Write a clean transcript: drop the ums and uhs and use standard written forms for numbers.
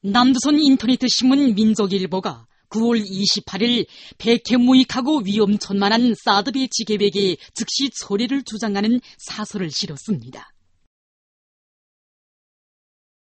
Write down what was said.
남조선 인터넷 신문 민족일보가 9월 28일 백해무익하고 위험천만한 사드 배치 계획에 즉시 철회를 주장하는 사설을 실었습니다.